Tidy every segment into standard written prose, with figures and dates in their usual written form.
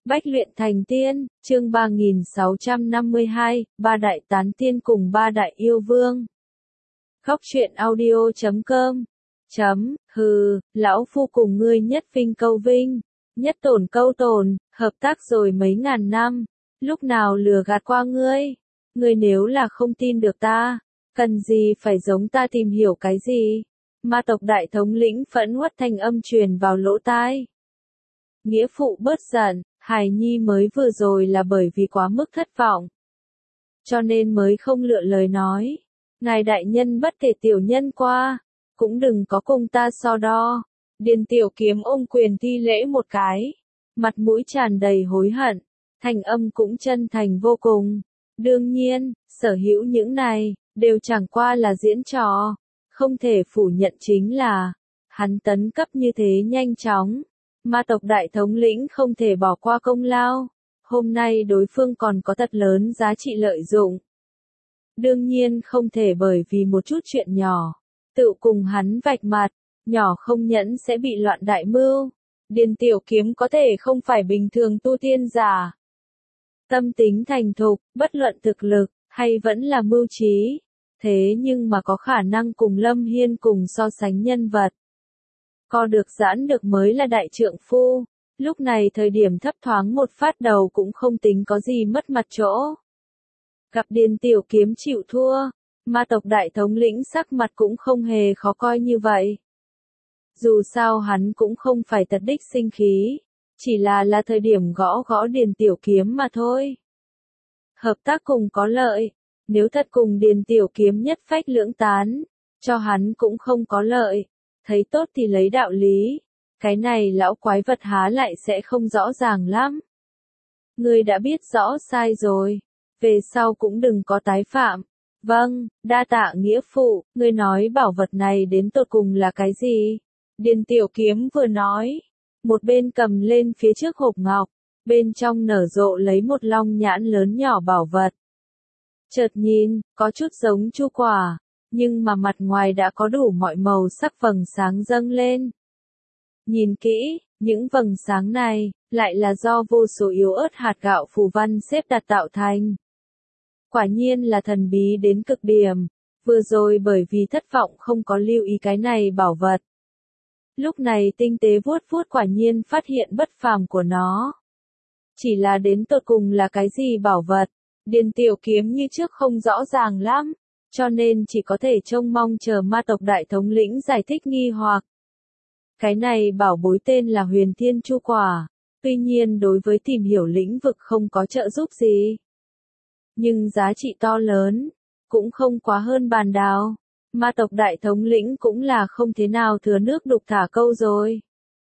Bách luyện thành tiên, chương 3652, ba đại tán tiên cùng ba đại yêu vương. Khóc chuyện audio.com hừ, lão phu cùng ngươi nhất vinh câu vinh, nhất tổn câu tổn, hợp tác rồi mấy ngàn năm, lúc nào lừa gạt qua ngươi. Ngươi nếu là không tin được ta, cần gì phải giống ta tìm hiểu cái gì? Ma tộc đại thống lĩnh phẫn uất thanh âm truyền vào lỗ tai. Nghĩa phụ bớt giận, hài nhi mới vừa rồi là bởi vì quá mức thất vọng, cho nên mới không lựa lời nói. Ngài đại nhân bất kể tiểu nhân qua, cũng đừng có cùng ta so đo. Điền Tiểu Kiếm ôm quyền thi lễ một cái, mặt mũi tràn đầy hối hận, thanh âm cũng chân thành vô cùng. Đương nhiên, sở hữu những này, đều chẳng qua là diễn trò. Không thể phủ nhận chính là, hắn tấn cấp như thế nhanh chóng. Ma tộc đại thống lĩnh không thể bỏ qua công lao. Hôm nay đối phương còn có thật lớn giá trị lợi dụng. Đương nhiên không thể bởi vì một chút chuyện nhỏ, tự cùng hắn vạch mặt, nhỏ không nhẫn sẽ bị loạn đại mưu. Điền Tiểu Kiếm có thể không phải bình thường tu tiên giả. Tâm tính thành thục, bất luận thực lực, hay vẫn là mưu trí. Thế nhưng mà có khả năng cùng Lâm Hiên cùng so sánh nhân vật. Co được giãn được mới là đại trượng phu. Lúc này thời điểm thấp thoáng một phát đầu cũng không tính có gì mất mặt chỗ. Gặp Điền Tiểu Kiếm chịu thua, ma tộc đại thống lĩnh sắc mặt cũng không hề khó coi như vậy. Dù sao hắn cũng không phải thật đích sinh khí, chỉ là thời điểm gõ gõ Điền Tiểu Kiếm mà thôi. Hợp tác cùng có lợi, nếu thật cùng Điền Tiểu Kiếm nhất phách lưỡng tán, cho hắn cũng không có lợi. Thấy tốt thì lấy đạo lý, cái này lão quái vật há lại sẽ không rõ ràng lắm. Ngươi đã biết rõ sai rồi, về sau cũng đừng có tái phạm. Vâng, đa tạ nghĩa phụ, ngươi nói bảo vật này đến tột cùng là cái gì? Điền Tiểu Kiếm vừa nói, một bên cầm lên phía trước hộp ngọc, bên trong nở rộ lấy một long nhãn lớn nhỏ bảo vật. Chợt nhìn, có chút giống chu quả, nhưng mà mặt ngoài đã có đủ mọi màu sắc vầng sáng dâng lên. Nhìn kỹ, những vầng sáng này, lại là do vô số yếu ớt hạt gạo phù văn xếp đặt tạo thành. Quả nhiên là thần bí đến cực điểm, vừa rồi bởi vì thất vọng không có lưu ý cái này bảo vật. Lúc này tinh tế vuốt vuốt quả nhiên phát hiện bất phàm của nó. Chỉ là đến tột cùng là cái gì bảo vật, Điền Tiểu Kiếm như trước không rõ ràng lắm. Cho nên chỉ có thể trông mong chờ ma tộc đại thống lĩnh giải thích nghi hoặc. Cái này bảo bối tên là Huyền Thiên Chu Quả, tuy nhiên đối với tìm hiểu lĩnh vực không có trợ giúp gì. Nhưng giá trị to lớn, cũng không quá hơn bàn đào. Ma tộc đại thống lĩnh cũng là không thế nào thừa nước đục thả câu rồi.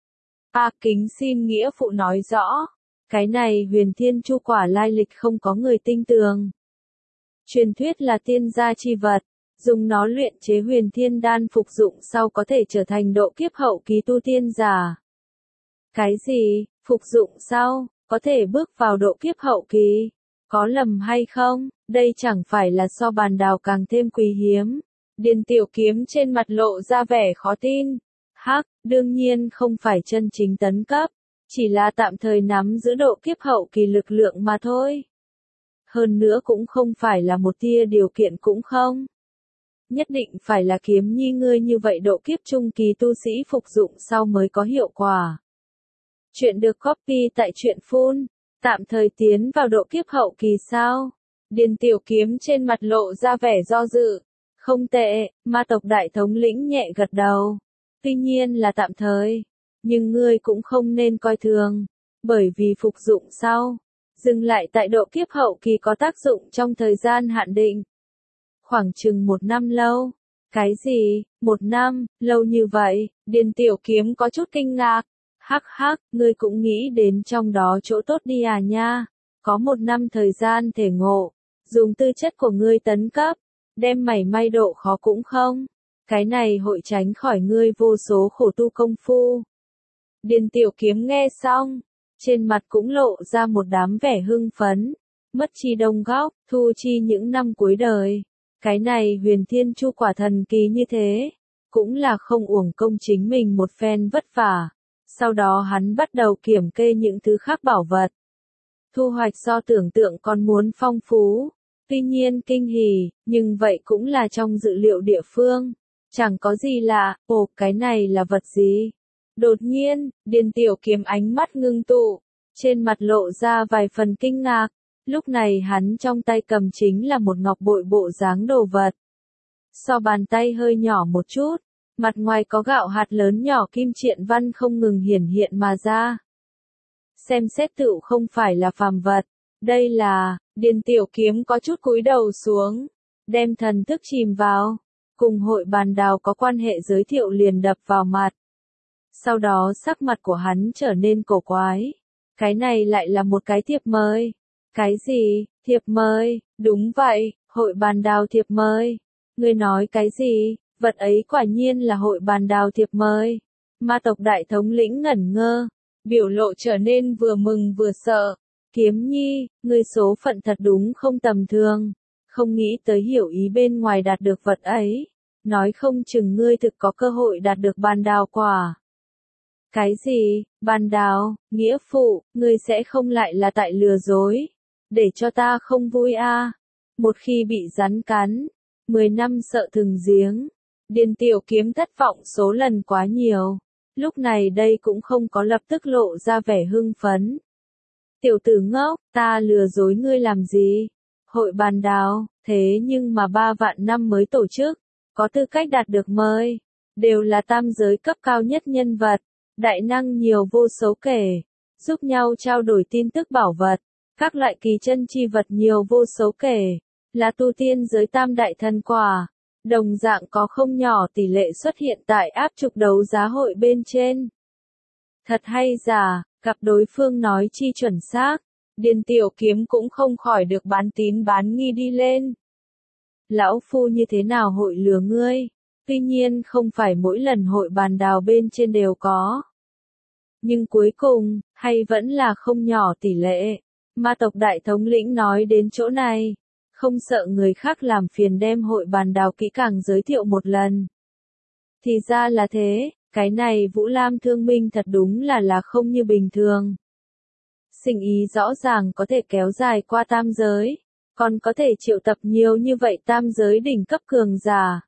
Kính xin nghĩa phụ nói rõ, cái này Huyền Thiên Chu Quả lai lịch không có người tinh tường. Truyền thuyết là tiên gia chi vật, dùng nó luyện chế huyền thiên đan phục dụng sau có thể trở thành độ kiếp hậu kỳ tu tiên giả. Cái gì, phục dụng sau, có thể bước vào độ kiếp hậu kỳ? Có lầm hay không, đây chẳng phải là so bàn đào càng thêm quý hiếm. Điền Tiểu Kiếm trên mặt lộ ra vẻ khó tin. Đương nhiên không phải chân chính tấn cấp, chỉ là tạm thời nắm giữ độ kiếp hậu kỳ lực lượng mà thôi. Hơn nữa cũng không phải là một tia điều kiện cũng không. Nhất định phải là kiếm nhi ngươi như vậy độ kiếp trung kỳ tu sĩ phục dụng sau mới có hiệu quả. Chuyện được copy tại truyện phun, tạm thời tiến vào độ kiếp hậu kỳ sao? Điền Tiểu Kiếm trên mặt lộ ra vẻ do dự. Không tệ, ma tộc đại thống lĩnh nhẹ gật đầu. Tuy nhiên là tạm thời, nhưng ngươi cũng không nên coi thường, bởi vì phục dụng sau, dừng lại tại độ kiếp hậu kỳ có tác dụng trong thời gian hạn định. Khoảng chừng 1 năm lâu. Cái gì, 1 năm, lâu như vậy? Điền Tiểu Kiếm có chút kinh ngạc. Ngươi cũng nghĩ đến trong đó chỗ tốt đi à nha. Có 1 năm thời gian thể ngộ, dùng tư chất của ngươi tấn cấp, đem mảy may độ khó cũng không. Cái này hội tránh khỏi ngươi vô số khổ tu công phu. Điền Tiểu Kiếm nghe xong, trên mặt cũng lộ ra một đám vẻ hưng phấn. Mất chi đông góc, thu chi những năm cuối đời. Cái này Huyền Thiên Chu Quả thần kỳ như thế, cũng là không uổng công chính mình một phen vất vả. Sau đó hắn bắt đầu kiểm kê những thứ khác bảo vật. thu hoạch so tưởng tượng còn muốn phong phú. Tuy nhiên kinh hỉ, nhưng vậy cũng là trong dự liệu địa phương. Chẳng có gì lạ, ồ, cái này là vật gì? Đột nhiên, Điền Tiểu Kiếm ánh mắt ngưng tụ, trên mặt lộ ra vài phần kinh ngạc. Lúc này hắn trong tay cầm chính là một ngọc bội bộ dáng đồ vật. So bàn tay hơi nhỏ một chút, mặt ngoài có gạo hạt lớn nhỏ kim triện văn không ngừng hiển hiện mà ra. Xem xét tựu không phải là phàm vật, đây là, Điền Tiểu Kiếm có chút cúi đầu xuống, đem thần thức chìm vào, cùng hội bàn đào có quan hệ giới thiệu liền đập vào mặt. Sau đó sắc mặt của hắn trở nên cổ quái, cái này lại là một cái thiệp mời. Cái gì, thiệp mời, đúng vậy, hội bàn đào thiệp mời. Ngươi nói cái gì, vật ấy quả nhiên là hội bàn đào thiệp mời. Ma tộc đại thống lĩnh ngẩn ngơ, biểu lộ trở nên vừa mừng vừa sợ. Kiếm Nhi, ngươi số phận thật đúng không tầm thường, không nghĩ tới hiểu ý bên ngoài đạt được vật ấy, nói không chừng ngươi thực có cơ hội đạt được bàn đào quả. Cái gì, bàn đào, nghĩa phụ, ngươi sẽ không lại là tại lừa dối, để cho ta không vui a. Một khi bị rắn cắn, 10 năm sợ thừng giếng. Điền Tiểu Kiếm thất vọng số lần quá nhiều, lúc này đây cũng không có lập tức lộ ra vẻ hưng phấn. Tiểu tử ngốc, ta lừa dối ngươi làm gì? Hội bàn đào, thế nhưng mà 3 vạn năm mới tổ chức, có tư cách đạt được mời, đều là tam giới cấp cao nhất nhân vật, đại năng nhiều vô số kể, giúp nhau trao đổi tin tức bảo vật, các loại kỳ chân chi vật nhiều vô số kể, là tu tiên giới tam đại thần quả, đồng dạng có không nhỏ tỷ lệ xuất hiện tại áp trục đấu giá hội bên trên. Thật hay giả, gặp đối phương nói chi chuẩn xác, Điền Tiểu Kiếm cũng không khỏi được bán tín bán nghi đi lên. Lão phu như thế nào hội lừa ngươi? Tuy nhiên không phải mỗi lần hội bàn đào bên trên đều có. Nhưng cuối cùng, hay vẫn là không nhỏ tỷ lệ. Ma tộc đại thống lĩnh nói đến chỗ này, không sợ người khác làm phiền đem hội bàn đào kỹ càng giới thiệu một lần. Thì ra là thế, cái này Vũ Lam Thương Minh thật đúng là không như bình thường. Sinh ý rõ ràng có thể kéo dài qua tam giới, còn có thể triệu tập nhiều như vậy tam giới đỉnh cấp cường giả.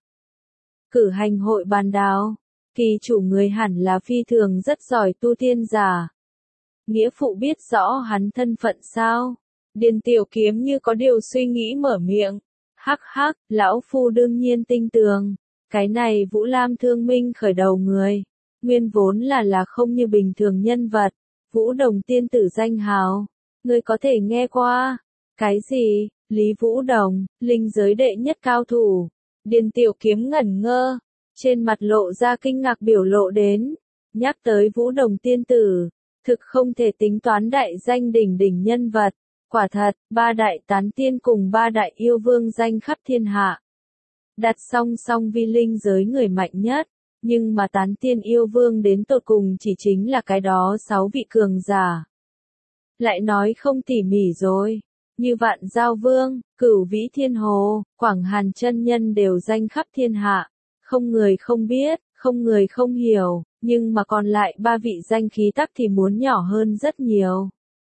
Cử hành hội bàn đào, kỳ chủ người hẳn là phi thường rất giỏi tu tiên giả. Nghĩa phụ biết rõ hắn thân phận sao? Điền Tiểu Kiếm như có điều suy nghĩ mở miệng. Hắc hắc, lão phu đương nhiên tinh tường. Cái này Vũ Lam Thương Minh khởi đầu người. Nguyên vốn là không như bình thường nhân vật. Vũ Đồng tiên tử danh hào. Ngươi có thể nghe qua. Cái gì? Lý Vũ Đồng, linh giới đệ nhất cao thủ. Điền Tiểu Kiếm ngẩn ngơ. Trên mặt lộ ra kinh ngạc biểu lộ đến. Nhắc tới Vũ Đồng tiên tử. Thực không thể tính toán đại danh đỉnh đỉnh nhân vật. Quả thật, 3 đại tán tiên cùng 3 đại yêu vương danh khắp thiên hạ. Đặt song song vi linh giới người mạnh nhất, nhưng mà tán tiên yêu vương đến tột cùng chỉ chính là cái đó 6 vị cường giả. Lại nói không tỉ mỉ rồi, như Vạn Giao Vương, Cửu Vĩ Thiên Hồ, Quảng Hàn chân nhân đều danh khắp thiên hạ, không người không biết, không người không hiểu, nhưng mà còn lại 3 vị danh khí tắc thì muốn nhỏ hơn rất nhiều.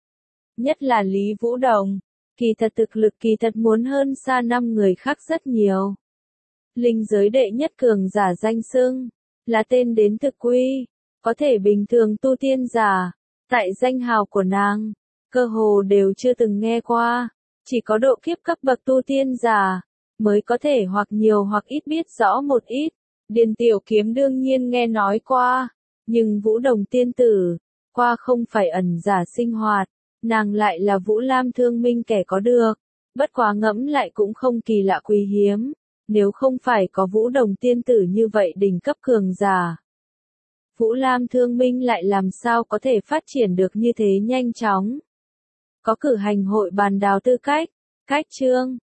Nhất là Lý Vũ Đồng, kỳ thật thực lực kỳ thật muốn hơn xa 5 người khác rất nhiều. Linh giới đệ nhất cường giả danh xưng, là tên đến thực quy, có thể bình thường tu tiên giả, tại danh hào của nàng, cơ hồ đều chưa từng nghe qua, chỉ có độ kiếp cấp bậc tu tiên giả, mới có thể hoặc nhiều hoặc ít biết rõ một ít. Điền Tiểu Kiếm đương nhiên nghe nói qua, nhưng Vũ Đồng tiên tử, qua không phải ẩn giả sinh hoạt. Nàng lại là Vũ Lam Thương Minh kẻ có được, bất quá ngẫm lại cũng không kỳ lạ quý hiếm, nếu không phải có Vũ Đồng tiên tử như vậy đỉnh cấp cường giả. Vũ Lam Thương Minh lại làm sao có thể phát triển được như thế nhanh chóng. Có cử hành hội bàn đào tư cách, cách chương,